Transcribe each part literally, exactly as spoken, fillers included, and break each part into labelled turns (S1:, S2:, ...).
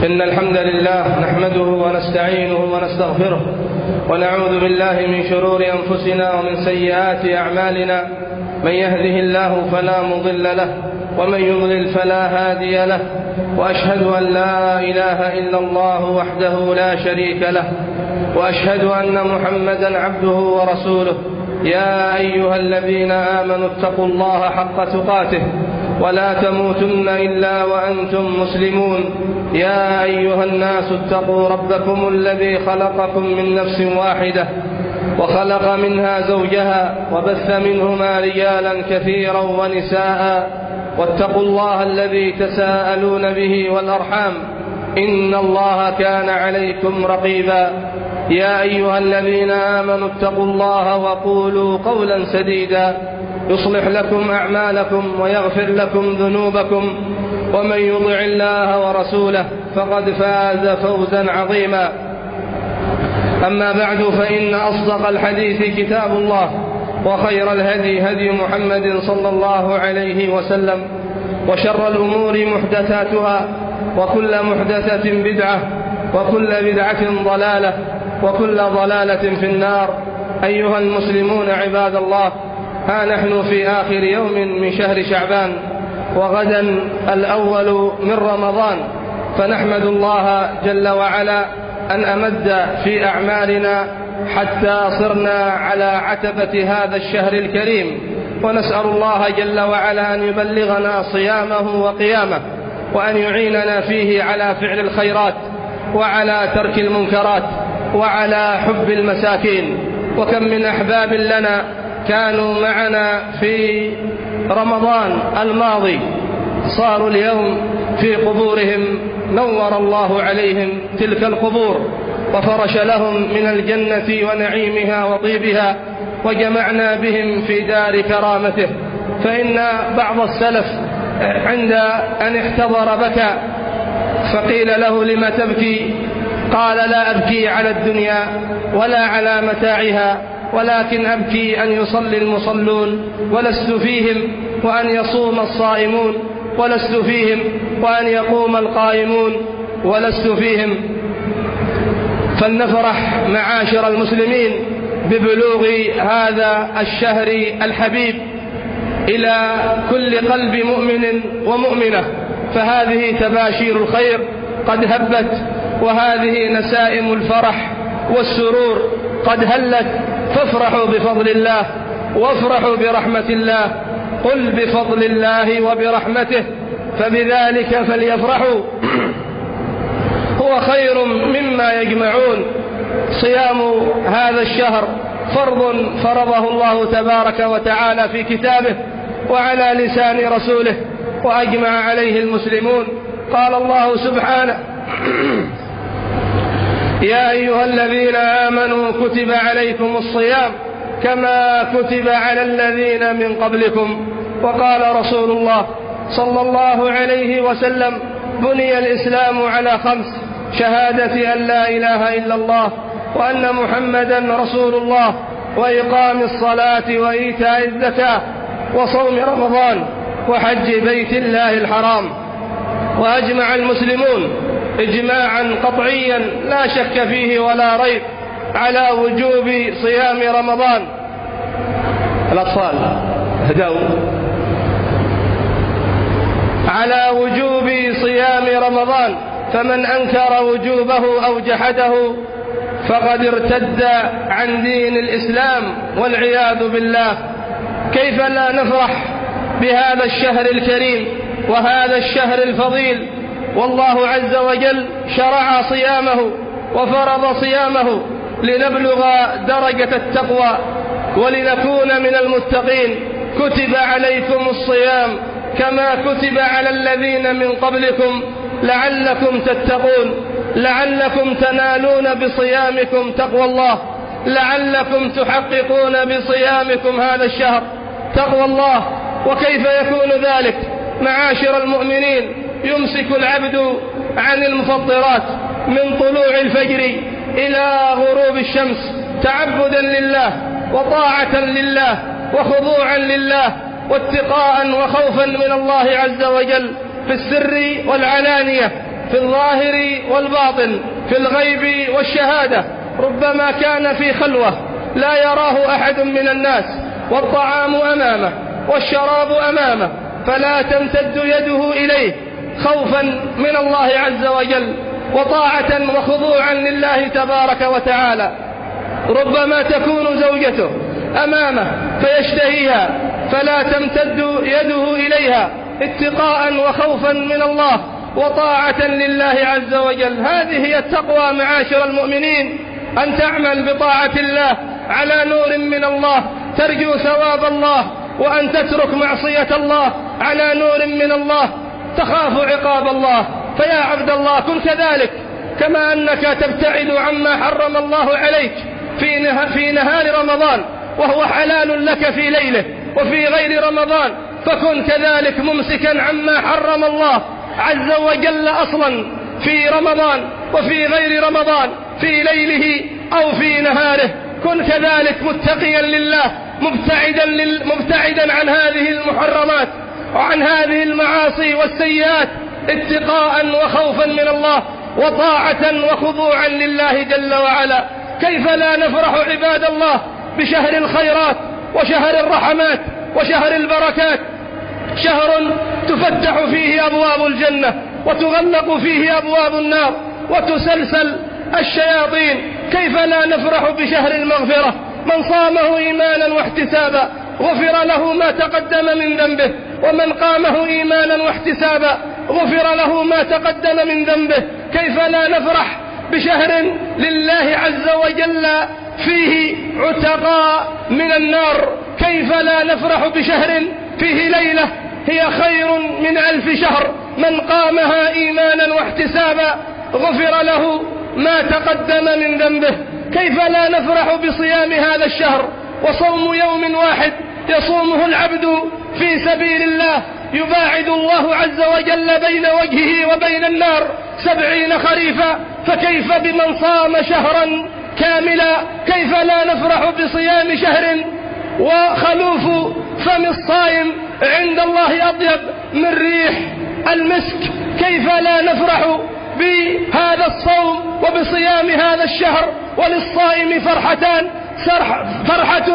S1: إن الحمد لله نحمده ونستعينه ونستغفره ونعوذ بالله من شرور أنفسنا ومن سيئات أعمالنا. من يهده الله فلا مضل له ومن يضلل فلا هادي له، وأشهد أن لا إله إلا الله وحده لا شريك له، وأشهد أن محمدا عبده ورسوله. يا أيها الذين آمنوا اتقوا الله حق تقاته ولا تموتن إلا وأنتم مسلمون. يا أيها الناس اتقوا ربكم الذي خلقكم من نفس واحدة وخلق منها زوجها وبث منهما رجالا كثيرا ونساء، واتقوا الله الذي تساءلون به والأرحام إن الله كان عليكم رقيبا. يا أيها الذين آمنوا اتقوا الله وقولوا قولا سديدا يصلح لكم أعمالكم ويغفر لكم ذنوبكم، ومن يطع الله ورسوله فقد فاز فوزا عظيما. أما بعد، فإن أصدق الحديث كتاب الله، وخير الهدي هدي محمد صلى الله عليه وسلم، وشر الأمور محدثاتها، وكل محدثة بدعة، وكل بدعة ضلالة، وكل ضلالة في النار. أيها المسلمون عباد الله، ها نحن في آخر يوم من شهر شعبان، وغدا الأول من رمضان، فنحمد الله جل وعلا أن أمد في أعمالنا حتى صرنا على عتبة هذا الشهر الكريم، ونسأل الله جل وعلا أن يبلغنا صيامه وقيامه، وأن يعيننا فيه على فعل الخيرات وعلى ترك المنكرات وعلى حب المساكين. وكم من أحباب لنا كانوا معنا في رمضان الماضي صاروا اليوم في قبورهم، نور الله عليهم تلك القبور وفرش لهم من الجنة ونعيمها وطيبها، وجمعنا بهم في دار كرامته. فإن بعض السلف عند أن احتضر بكى، فقيل له: لم تبكي؟ قال: لا أبكي على الدنيا ولا على متاعها، ولكن أبكي أن يصلي المصلون ولست فيهم، وأن يصوم الصائمون ولست فيهم، وأن يقوم القائمون ولست فيهم. فلنفرح معاشر المسلمين ببلوغ هذا الشهر الحبيب إلى كل قلب مؤمن ومؤمنة، فهذه تباشير الخير قد هبت، وهذه نسائم الفرح والسرور قد هلت. فافرحوا بفضل الله وافرحوا برحمة الله. قل بفضل الله وبرحمته فبذلك فليفرحوا هو خير مما يجمعون. صيام هذا الشهر فرض فرضه الله تبارك وتعالى في كتابه وعلى لسان رسوله، وأجمع عليه المسلمون. قال الله سبحانه: يا أيها الذين آمنوا كتب عليكم الصيام كما كتب على الذين من قبلكم. وقال رسول الله صلى الله عليه وسلم: بني الإسلام على خمس: شهادة أن لا إله إلا الله وأن محمدا رسول الله، وإقام الصلاة وإيتاء الزكاة وصوم رمضان وحج بيت الله الحرام. وأجمع المسلمون إجماعا قطعيا لا شك فيه ولا ريب على وجوب صيام رمضان. الأطفال هدوا. على وجوب صيام رمضان، فمن أنكر وجوبه أو جحده فقد ارتد عن دين الإسلام والعياذ بالله. كيف لا نفرح بهذا الشهر الكريم وهذا الشهر الفضيل، والله عز وجل شرع صيامه وفرض صيامه لنبلغ درجة التقوى ولنكون من المتقين. كتب عليكم الصيام كما كتب على الذين من قبلكم لعلكم تتقون، لعلكم تنالون بصيامكم تقوى الله، لعلكم تحققون بصيامكم هذا الشهر تقوى الله. وكيف يكون ذلك معاشر المؤمنين؟ يمسك العبد عن المفطرات من طلوع الفجر إلى غروب الشمس تعبدا لله وطاعة لله وخضوعا لله واتقاء وخوفا من الله عز وجل في السر والعلانية. في الظاهر والباطن، في الغيب والشهادة، ربما كان في خلوة لا يراه أحد من الناس، والطعام أمامه والشراب أمامه، فلا تمتد يده إليه خوفا من الله عز وجل وطاعة وخضوعا لله تبارك وتعالى. ربما تكون زوجته أمامه فيشتهيها، فلا تمتد يده إليها اتقاء وخوفا من الله وطاعة لله عز وجل. هذه هي التقوى معاشر المؤمنين، أن تعمل بطاعة الله على نور من الله ترجو ثواب الله، وأن تترك معصية الله على نور من الله تخاف عقاب الله. فيا عبد الله كن كذلك، كما أنك تبتعد عما حرم الله عليك في نهار رمضان وهو حلال لك في ليله وفي غير رمضان، فكن كذلك ممسكا عما حرم الله عز وجل أصلا في رمضان وفي غير رمضان، في ليله أو في نهاره. كن كذلك متقيا لله، مبتعدا, لل... مبتعدا عن هذه المحرمات وعن هذه المعاصي والسيئات، اتقاء وخوفا من الله وطاعة وخضوعا لله جل وعلا. كيف لا نفرح عباد الله بشهر الخيرات وشهر الرحمات وشهر البركات، شهر تفتح فيه أبواب الجنة وتغلق فيه أبواب النار وتسلسل الشياطين. كيف لا نفرح بشهر المغفرة؟ من صامه إيمانا واحتسابا غفر له ما تقدم من ذنبه، ومن قامه إيمانا واحتسابا غفر له ما تقدم من ذنبه. كيف لا نفرح بشهر لله عز وجل فيه عتقاء من النار؟ كيف لا نفرح بشهر فيه ليلة هي خير من ألف شهر، من قامها إيمانا واحتسابا غفر له ما تقدم من ذنبه. كيف لا نفرح بصيام هذا الشهر، وصوم يوم واحد يصومه العبد في سبيل الله يباعد الله عز وجل بين وجهه وبين النار سبعين خريفا. فكيف بمن صام شهرا كاملا؟ كيف لا نفرح بصيام شهر وخلوف فم الصائم عند الله أطيب من ريح المسك؟ كيف لا نفرح بهذا الصوم وبصيام هذا الشهر؟ وللصائم فرحتان، فرحة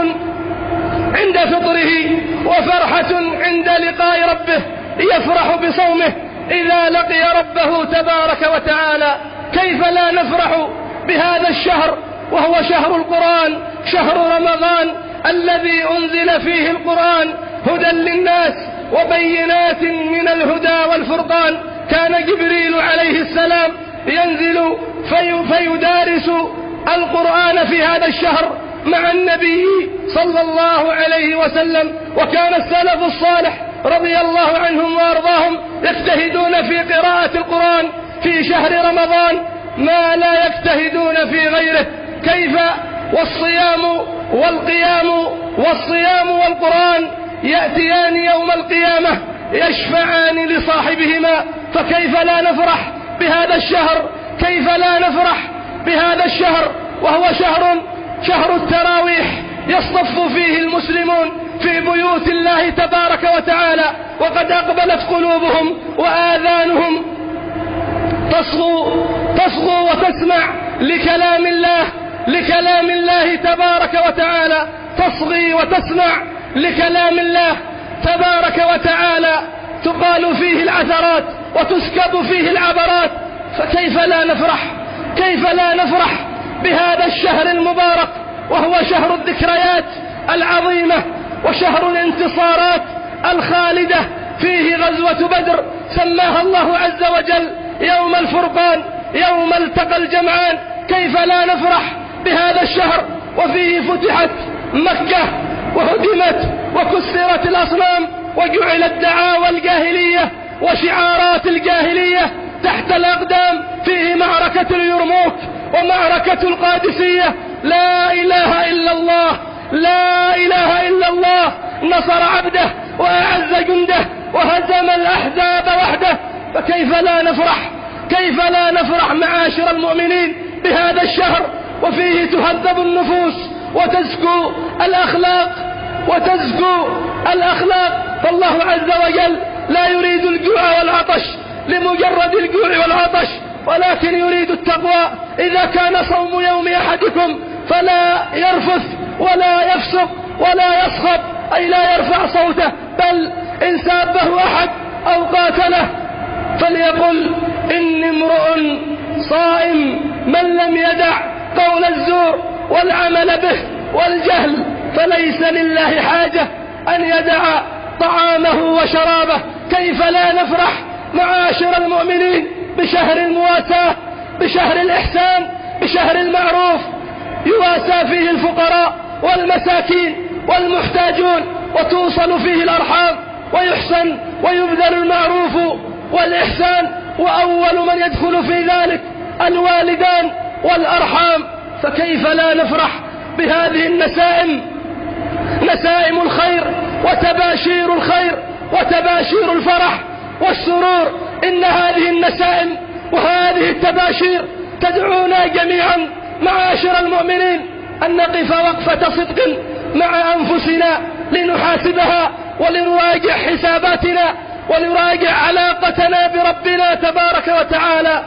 S1: عند فطره وفرحة عند لقاء ربه، يفرح بصومه إذا لقي ربه تبارك وتعالى. كيف لا نفرح بهذا الشهر وهو شهر القرآن، شهر رمضان الذي أنزل فيه القرآن هدى للناس وبينات من الهدى والفرقان. كان جبريل عليه السلام ينزل في فيدارس القرآن في هذا الشهر مع النبي صلى الله عليه وسلم، وكان السلف الصالح رضي الله عنهم وأرضاهم يجتهدون في قراءة القرآن في شهر رمضان ما لا يجتهدون في غيره. كيف والصيام والقيام والصيام والقرآن يأتيان يوم القيامة يشفعان لصاحبهما. فكيف لا نفرح بهذا الشهر؟ كيف لا نفرح بهذا الشهر وهو شهر شهر التراويح يصطف فيه المسلمون في بيوت الله تبارك وتعالى، وقد أقبلت قلوبهم وآذانهم تصغو تصغو وتسمع لكلام الله لكلام الله تبارك وتعالى، تصغي وتسمع لكلام الله تبارك وتعالى، تقال فيه العثرات وتسكب فيه العبرات. فكيف لا نفرح كيف لا نفرح بهذا الشهر المبارك وهو شهر الذكريات العظيمة وشهر الانتصارات الخالدة. فيه غزوة بدر سماها الله عز وجل يوم الفرقان، يوم التقى الجمعان. كيف لا نفرح بهذا الشهر وفيه فتحت مكة وهدمت وكسرت الأصنام وجعلت دعاوى الجاهلية وشعارات الجاهلية تحت الأقدام. فيه معركة اليرموك ومعركة القادسية. لا إله إلا الله، لا إله إلا الله، نصر عبده وأعز جنده وهزم الأحزاب وحده. فكيف لا نفرح كيف لا نفرح معاشر المؤمنين بهذا الشهر وفيه تهذب النفوس وتزكو الأخلاق وتزكو الأخلاق. فالله عز وجل لا يريد الجوع والعطش لمجرد الجوع والعطش، ولكن يريد التقوى. إذا كان صوم يوم أحدكم فلا يرفث ولا يفسق ولا يصخب، أي لا يرفع صوته، بل إن سابه أحد أو قاتله فليقل إني امرؤ صائم، من لم يدع قول الزور والعمل به والجهل فليس لله حاجة أن يدع طعامه وشرابه. كيف لا نفرح معاشر المؤمنين بشهر المواساة، بشهر الإحسان، بشهر المعروف يواسى فيه الفقراء والمساكين والمحتاجون، وتوصل فيه الأرحام، ويحسن ويبذل المعروف والإحسان، وأول من يدخل في ذلك الوالدان والأرحام. فكيف لا نفرح بهذه النسائم، نسائم الخير وتباشير الخير وتباشير الفرح والسرور. إن هذه النسائم وهذه التباشير تدعونا جميعا معاشر المؤمنين أن نقف وقفة صدق مع أنفسنا لنحاسبها ولنراجع حساباتنا ولنراجع علاقتنا بربنا تبارك وتعالى.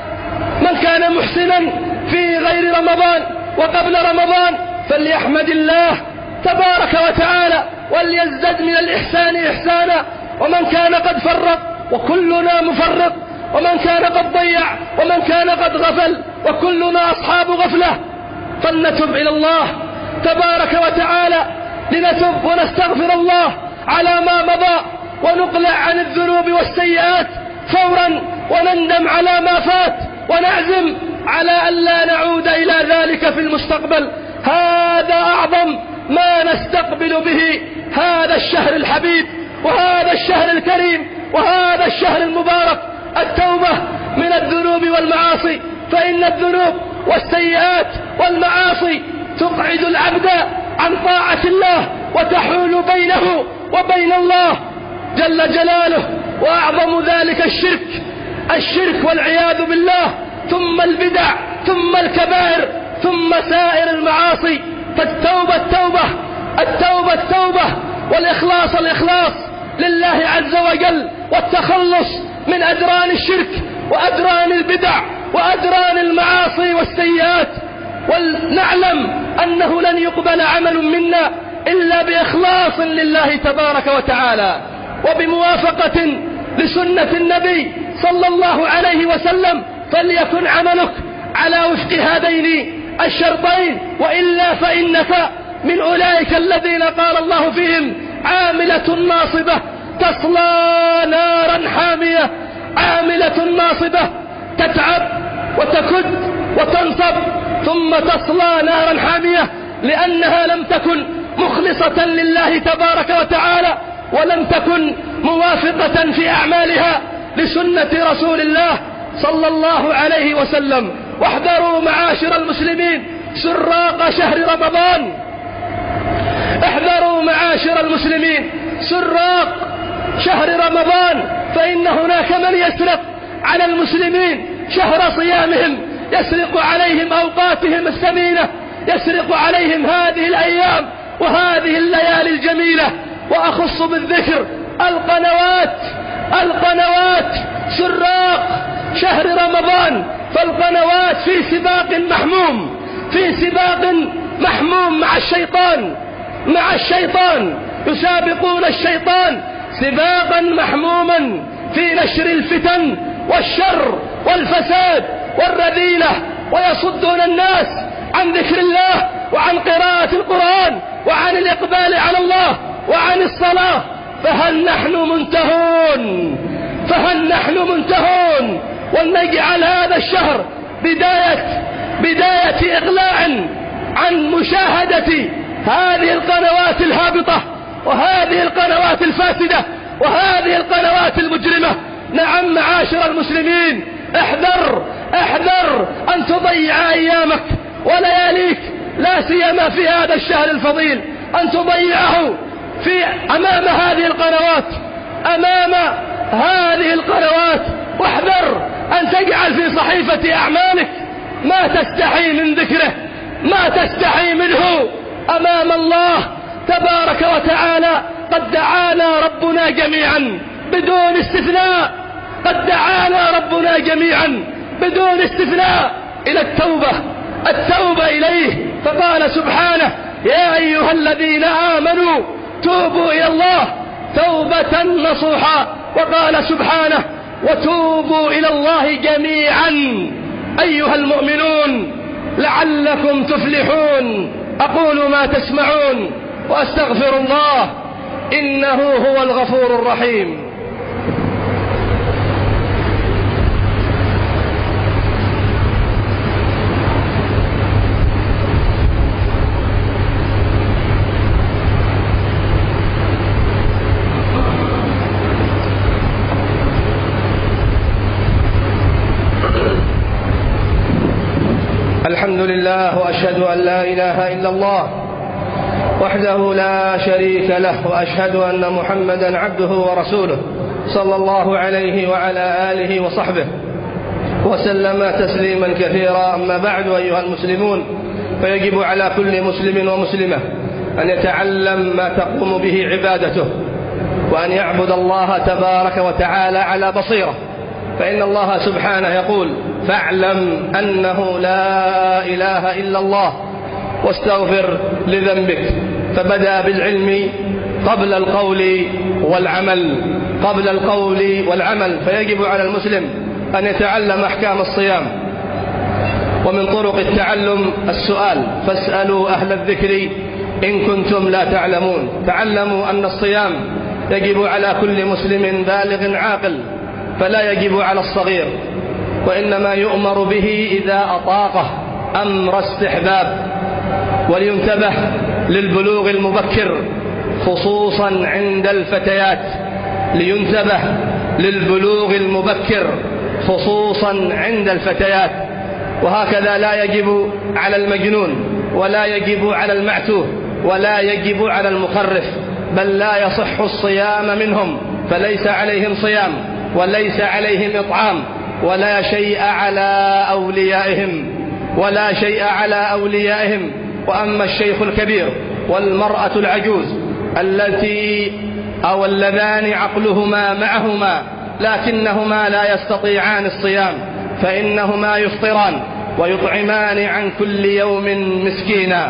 S1: من كان محسنا في غير رمضان وقبل رمضان فليحمد الله تبارك وتعالى وليزدد من الإحسان إحسانا، ومن كان قد فرط وكلنا مفرط، ومن كان قد ضيع ومن كان قد غفل وكلنا أصحاب غفلة فلنتب إلى الله تبارك وتعالى، لنتب ونستغفر الله على ما مضى ونقلع عن الذنوب والسيئات فورا، ونندم على ما فات ونعزم على أن لا نعود إلى ذلك في المستقبل. هذا أعظم ما نستقبل به هذا الشهر الحبيب وهذا الشهر الكريم وهذا الشهر المبارك، التوبة من الذنوب والمعاصي، فإن الذنوب والسيئات والمعاصي تقعد العبد عن طاعة الله وتحول بينه وبين الله جل جلاله. وأعظم ذلك الشرك، الشرك والعياذ بالله، ثم البدع، ثم الكبائر، ثم سائر المعاصي. فالتوبة التوبة التوبة التوبة والإخلاص الإخلاص لله عز وجل، والتخلص من أدران الشرك وأدران البدع وأدران المعاصي والسيئات. ولنعلم أنه لن يقبل عمل منا إلا بإخلاص لله تبارك وتعالى وبموافقة لسنة النبي صلى الله عليه وسلم، فليكن عملك على وفق هذين الشرطين، وإلا فإنك من أولئك الذين قال الله فيهم عاملة ناصبة تصلى نارا حامية. عاملة ناصبة تتعب وتكد وتنصب ثم تصلى نارا حامية، لأنها لم تكن مخلصة لله تبارك وتعالى، ولم تكن موافقة في أعمالها لسنة رسول الله صلى الله عليه وسلم. واحذروا معاشر المسلمين سراق شهر رمضان، احذروا معاشر المسلمين سراق شهر رمضان، فإن هناك من يسرق على المسلمين شهر صيامهم، يسرق عليهم أوقاتهم الثمينة، يسرق عليهم هذه الأيام وهذه الليالي الجميلة. وأخص بالذكر القنوات، القنوات سراق شهر رمضان، فالقنوات في سباق محموم، في سباق محموم مع الشيطان، مع الشيطان يسابقون الشيطان سباقا محموما في نشر الفتن والشر والفساد والرذيلة، ويصدون الناس عن ذكر الله وعن قراءة القرآن وعن الإقبال على الله وعن الصلاة. فهل نحن منتهون؟ فهل نحن منتهون؟ ولنجعل هذا الشهر بداية بداية إغلاع عن مشاهدة هذه القنوات الهابطة وهذه القنوات الفاسدة وهذه القنوات المجرمة. نعم معاشر المسلمين، احذر احذر أن تضيع أيامك ولياليك، لا سيما في هذا الشهر الفضيل، أن تضيعه في أمام هذه القنوات، أمام هذه القنوات. واحذر أن تجعل في صحيفة أعمالك ما تستحي من ذكره، ما تستحي منه أمام الله تبارك وتعالى. قد دعانا ربنا جميعا بدون استثناء
S2: قد دعانا ربنا جميعا بدون استثناء إلى التوبة التوبة إليه، فقال سبحانه: يا أيها الذين آمنوا توبوا إلى الله توبة نصوحا. وقال سبحانه: وتوبوا إلى الله جميعا أيها المؤمنون لعلكم تفلحون. أقول ما تسمعون وأستغفر الله إنه هو الغفور الرحيم.
S1: الحمد لله، وأشهد أن لا إله إلا الله وحده لا شريك له، وأشهد أن محمدا عبده ورسوله صلى الله عليه وعلى آله وصحبه وسلم تسليما كثيرا. أما بعد، أيها المسلمون، فيجب على كل مسلم ومسلمة أن يتعلم ما تقوم به عبادته، وأن يعبد الله تبارك وتعالى على بصيرة، فإن الله سبحانه يقول: فاعلم أنه لا إله إلا الله واستغفر لذنبك. فبدأ بالعلم قبل القول والعمل قبل القول والعمل فيجب على المسلم أن يتعلم أحكام الصيام. ومن طرق التعلم السؤال: فاسألوا أهل الذكر إن كنتم لا تعلمون. تعلموا أن الصيام يجب على كل مسلم بالغ عاقل، فلا يجب على الصغير، وإنما يؤمر به إذا أطاقه أمر استحباب. ولينتبه للبلوغ المبكر خصوصا عند الفتيات لينتبه للبلوغ المبكر خصوصا عند الفتيات. وهكذا لا يجب على المجنون، ولا يجب على المعتوه، ولا يجب على المخرف، بل لا يصح الصيام منهم، فليس عليهم صيام وليس عليهم إطعام، ولا شيء على أوليائهم ولا شيء على أوليائهم. وأما الشيخ الكبير والمرأة العجوز التي أو اللذان عقلهما معهما لكنهما لا يستطيعان الصيام، فإنهما يفطران ويطعمان عن كل يوم مسكينا.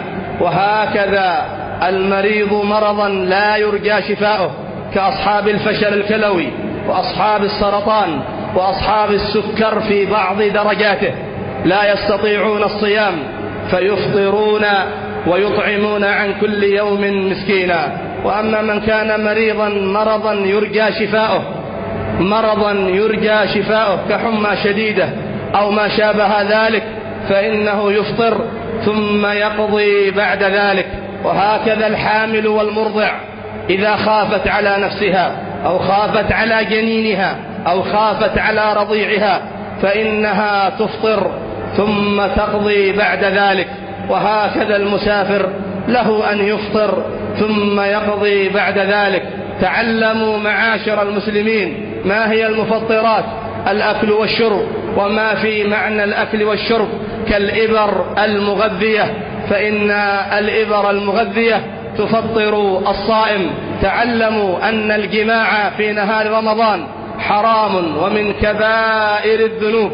S1: وهكذا المريض مرضا لا يرجى شفاؤه كأصحاب الفشل الكلوي وأصحاب السرطان وأصحاب السكر في بعض درجاته لا يستطيعون الصيام، فيفطرون ويطعمون عن كل يوم مسكينا. وأما من كان مريضا مرضا يرجى شفاؤه مرضا يرجى شفاؤه كحمى شديدة أو ما شابه ذلك، فإنه يفطر ثم يقضي بعد ذلك. وهكذا الحامل والمرضع إذا خافت على نفسها أو خافت على جنينها أو خافت على رضيعها فإنها تفطر ثم تقضي بعد ذلك. وهكذا المسافر له أن يفطر ثم يقضي بعد ذلك. تعلموا معاشر المسلمين ما هي المفطرات: الأكل والشرب، وما في معنى الأكل والشرب كالإبر المغذية، فإن الإبر المغذية تفطر الصائم. تعلموا أن الجماع في نهار رمضان حرام ومن كبائر الذنوب،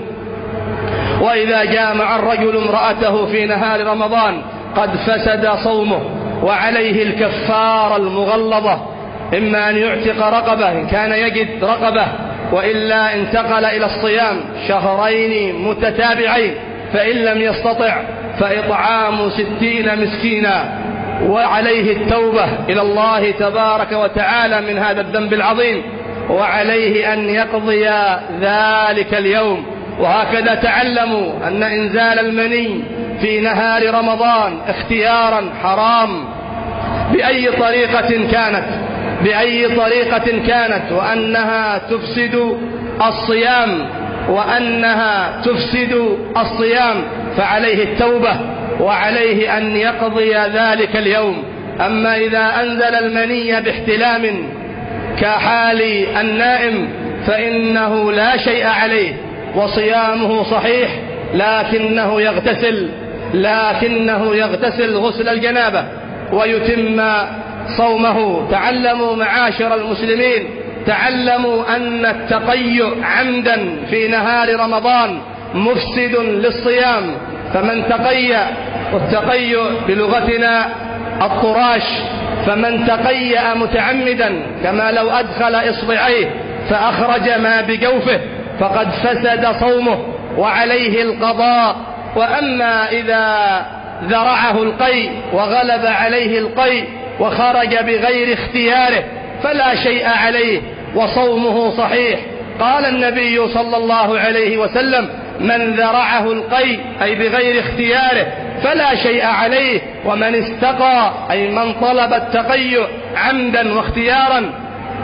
S1: وإذا جامع الرجل امرأته في نهار رمضان قد فسد صومه، وعليه الكفارة المغلظة، إما أن يعتق رقبة إن كان يجد رقبة، وإلا انتقل إلى الصيام شهرين متتابعين، فإن لم يستطع فإطعام ستين مسكينا. وعليه التوبة إلى الله تبارك وتعالى من هذا الذنب العظيم، وعليه أن يقضي ذلك اليوم. وهكذا تعلموا أن إنزال المني في نهار رمضان اختيارا حرام بأي طريقة كانت بأي طريقة كانت وأنها تفسد الصيام وأنها تفسد الصيام فعليه التوبة وعليه أن يقضي ذلك اليوم. أما إذا أنزل المني باحتلام كحال النائم فإنه لا شيء عليه وصيامه صحيح، لكنه يغتسل لكنه يغتسل غسل الجنابة ويتم صومه. تعلموا معاشر المسلمين تعلموا أن التقيؤ عمدا في نهار رمضان مفسد للصيام. فمن تقيأ، والتقيؤ بلغتنا الطراش، فمن تقيأ متعمدا كما لو أدخل إصبعيه فأخرج ما بجوفه فقد فسد صومه وعليه القضاء. وأما إذا ذرعه القيء وغلب عليه القيء وخرج بغير اختياره فلا شيء عليه وصومه صحيح. قال النبي صلى الله عليه وسلم: من ذرعه القيء أي بغير اختياره فلا شيء عليه، ومن استقى أي من طلب التقيؤ عمدا واختيارا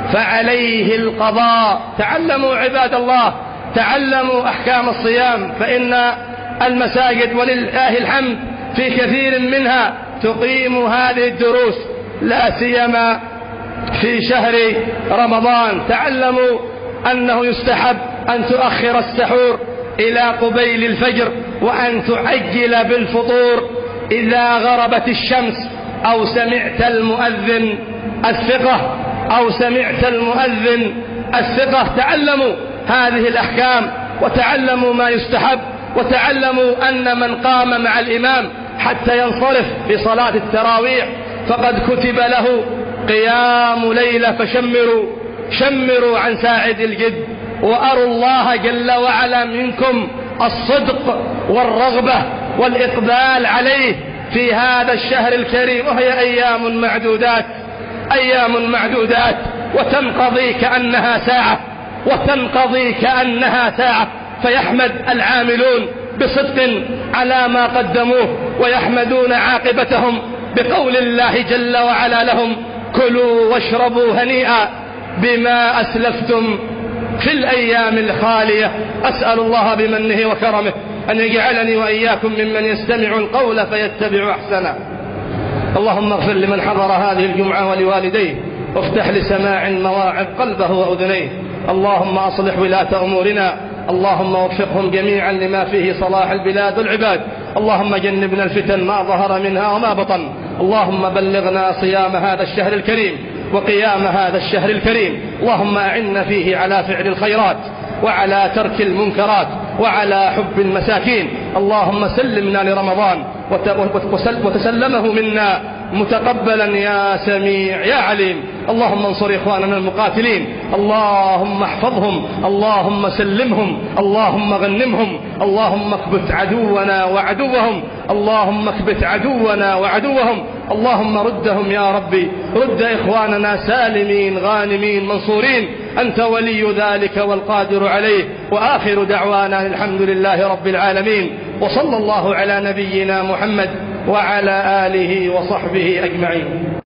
S1: فعليه القضاء. تعلموا عباد الله، تعلموا أحكام الصيام، فإن المساجد ولله الحمد في كثير منها تقيم هذه الدروس، لا سيما في شهر رمضان. تعلموا أنه يستحب أن تؤخر السحور إلى قبيل الفجر، وأن تعجل بالفطور إذا غربت الشمس أو سمعت المؤذن الثقة أو سمعت المؤذن الثقة. تعلموا هذه الأحكام، وتعلموا ما يستحب، وتعلموا أن من قام مع الإمام حتى ينصرف بصلاة التراويح فقد كتب له قيام ليلة. فشمروا شمروا عن ساعد الجد، وأروا الله جل وعلا منكم الصدق والرغبة والإقبال عليه في هذا الشهر الكريم، وهي أيام معدودات أيام معدودات وتنقضي كأنها ساعة وتنقضي كأنها ساعة. فيحمد العاملون بصدق على ما قدموه، ويحمدون عاقبتهم بقول الله جل وعلا لهم: كلوا واشربوا هنيئا بما أسلفتم في الأيام الخالية. أسأل الله بمنه وكرمه أن يجعلني وإياكم ممن يستمع القول فيتبع أحسنه. اللهم اغفر لمن حضر هذه الجمعة ولوالديه، وافتح لسماع المواعظ قلبه وأذنيه. اللهم أصلح ولاة أمورنا، اللهم وفقهم جميعا لما فيه صلاح البلاد والعباد. اللهم جنبنا الفتن ما ظهر منها وما بطن. اللهم بلغنا صيام هذا الشهر الكريم وقيام هذا الشهر الكريم. اللهم أعنا فيه على فعل الخيرات وعلى ترك المنكرات وعلى حب المساكين. اللهم سلمنا لرمضان وتسلمه منا متقبلا يا سميع يا عليم. اللهم انصر إخواننا المقاتلين، اللهم احفظهم، اللهم سلمهم، اللهم غنمهم، اللهم اكبت عدونا وعدوهم، اللهم اكبت عدونا وعدوهم، اللهم ردهم يا ربي، رد إخواننا سالمين غانمين منصورين، أنت ولي ذلك والقادر عليه. وآخر دعوانا الحمد لله رب العالمين، وصلى الله على نبينا محمد وعلى آله وصحبه أجمعين.